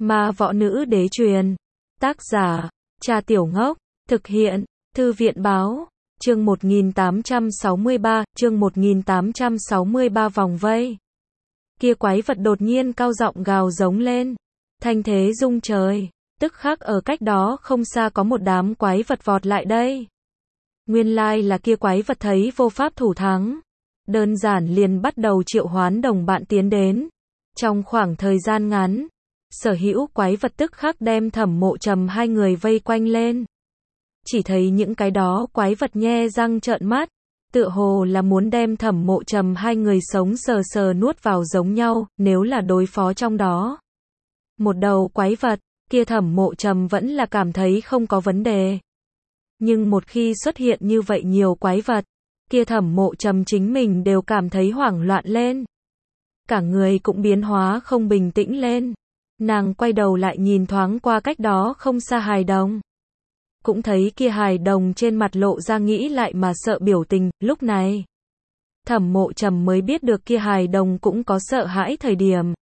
Ma võ nữ đế truyền. Tác giả, Trà Tiểu Ngốc. Thực hiện, Thư viện báo. Chương 1863, chương 1863 vòng vây. Kia quái vật đột nhiên cao giọng gào giống lên. Thanh thế rung trời. Tức khắc ở cách đó không xa có một đám quái vật vọt lại đây. Nguyên lai là kia quái vật thấy vô pháp thủ thắng. Đơn giản liền bắt đầu triệu hoán đồng bạn tiến đến. Trong khoảng thời gian ngắn, sở hữu quái vật tức khắc đem Thẩm Mộ Trầm hai người vây quanh lên. Chỉ thấy những cái đó quái vật nhe răng trợn mắt, tựa hồ là muốn đem Thẩm Mộ Trầm hai người sống sờ sờ nuốt vào giống nhau, nếu là đối phó trong đó. Một đầu quái vật, kia Thẩm Mộ Trầm vẫn là cảm thấy không có vấn đề. Nhưng một khi xuất hiện như vậy nhiều quái vật, kia Thẩm Mộ Trầm chính mình đều cảm thấy hoảng loạn lên. Cả người cũng biến hóa không bình tĩnh lên. Nàng quay đầu lại nhìn thoáng qua cách đó không xa hài đồng. Cũng thấy kia hài đồng trên mặt lộ ra nghĩ lại mà sợ biểu tình, lúc này. Thẩm Mộ Trầm mới biết được kia hài đồng cũng có sợ hãi thời điểm.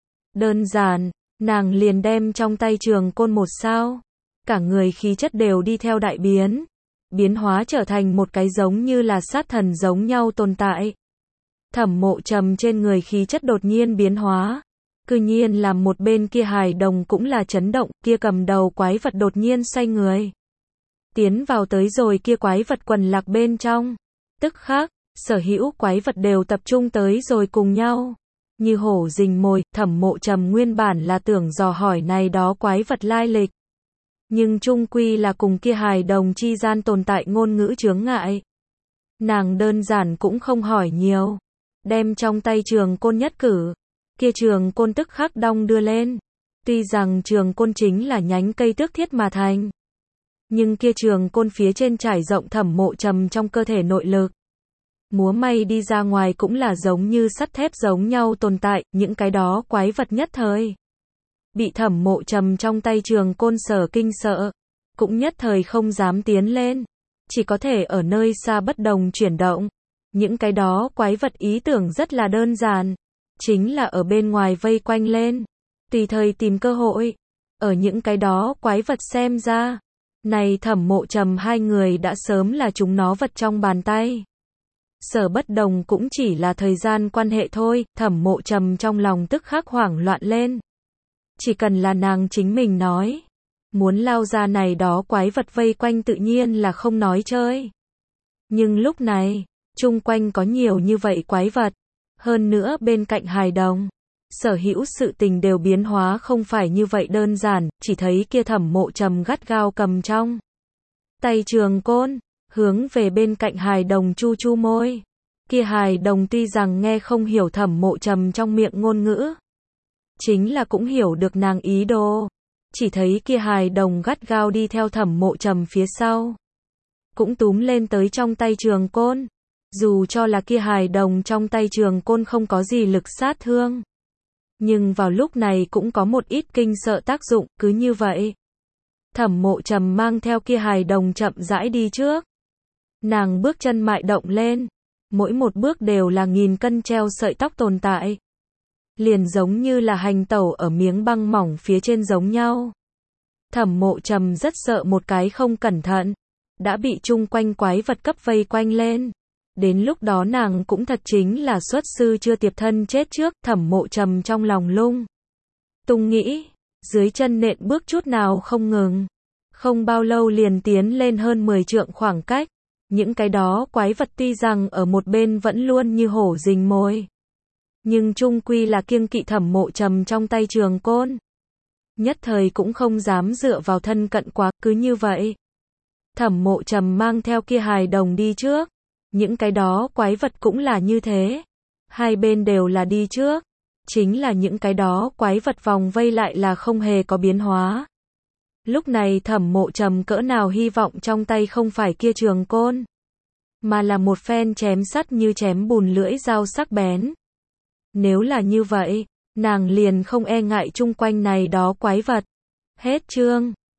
Đơn giản, nàng liền đem trong tay trường côn một sao. Cả người khí chất đều đi theo đại biến. Biến hóa trở thành một cái giống như là sát thần giống nhau tồn tại. Thẩm Mộ Trầm trên người khí chất đột nhiên biến hóa. Cư nhiên làm một bên kia hài đồng cũng là chấn động, kia cầm đầu quái vật đột nhiên xoay người. Tiến vào tới rồi kia quái vật quần lạc bên trong. Tức khắc, sở hữu quái vật đều tập trung tới rồi cùng nhau. Như hổ rình mồi, Thẩm Mộ Trầm nguyên bản là tưởng dò hỏi này đó quái vật lai lịch. Nhưng chung quy là cùng kia hài đồng chi gian tồn tại ngôn ngữ chướng ngại. Nàng đơn giản cũng không hỏi nhiều. Đem trong tay trường côn nhất cử. Kia trường côn tức khắc đong đưa lên. Tuy rằng trường côn chính là nhánh cây tước thiết mà thành. Nhưng kia trường côn phía trên trải rộng Thẩm Mộ Trầm trong cơ thể nội lực. Múa may đi ra ngoài cũng là giống như sắt thép giống nhau tồn tại, những cái đó quái vật nhất thời. Bị Thẩm Mộ Trầm trong tay trường côn sở kinh sợ. Cũng nhất thời không dám tiến lên. Chỉ có thể ở nơi xa bất đồng chuyển động. Những cái đó quái vật ý tưởng rất là đơn giản. Chính là ở bên ngoài vây quanh lên. Tùy thời tìm cơ hội. Ở những cái đó quái vật xem ra. Này Thẩm Mộ Trầm hai người đã sớm là chúng nó vật trong bàn tay. Sở bất đồng cũng chỉ là thời gian quan hệ thôi. Thẩm Mộ Trầm trong lòng tức khắc hoảng loạn lên. Chỉ cần là nàng chính mình nói. Muốn lao ra này đó quái vật vây quanh tự nhiên là không nói chơi. Nhưng lúc này, chung quanh có nhiều như vậy quái vật. Hơn nữa bên cạnh hài đồng. Sở hữu sự tình đều biến hóa không phải như vậy đơn giản. Chỉ thấy kia Thẩm Mộ Trầm gắt gao cầm trong tay trường côn. Hướng về bên cạnh hài đồng chu chu môi. Kia hài đồng tuy rằng nghe không hiểu Thẩm Mộ Trầm trong miệng ngôn ngữ. Chính là cũng hiểu được nàng ý đồ. Chỉ thấy kia hài đồng gắt gao đi theo Thẩm Mộ Trầm phía sau. Cũng túm lên tới trong tay trường côn. Dù cho là kia hài đồng trong tay trường côn không có gì lực sát thương. Nhưng vào lúc này cũng có một ít kinh sợ tác dụng, cứ như vậy. Thẩm Mộ Trầm mang theo kia hài đồng chậm rãi đi trước. Nàng bước chân mại động lên. Mỗi một bước đều là nghìn cân treo sợi tóc tồn tại. Liền giống như là hành tẩu ở miếng băng mỏng phía trên giống nhau. Thẩm Mộ Trầm rất sợ một cái không cẩn thận. Đã bị chung quanh quái vật cấp vây quanh lên. Đến lúc đó nàng cũng thật chính là xuất sư chưa tiệp thân chết trước. Thẩm Mộ Trầm trong lòng lung tung nghĩ. Dưới chân nện bước chút nào không ngừng. Không bao lâu liền tiến lên hơn 10 trượng khoảng cách. Những cái đó quái vật tuy rằng ở một bên vẫn luôn như hổ rình mồi. Nhưng chung quy là kiêng kỵ Thẩm Mộ Trầm trong tay trường côn. Nhất thời cũng không dám dựa vào thân cận quá, cứ như vậy. Thẩm Mộ Trầm mang theo kia hài đồng đi trước. Những cái đó quái vật cũng là như thế. Hai bên đều là đi trước. Chính là những cái đó quái vật vòng vây lại là không hề có biến hóa. Lúc này Thẩm Mộ Trầm cỡ nào hy vọng trong tay không phải kia trường côn. Mà là một phen chém sắt như chém bùn lưỡi dao sắc bén. Nếu là như vậy, nàng liền không e ngại chung quanh này đó quái vật. Hết chương.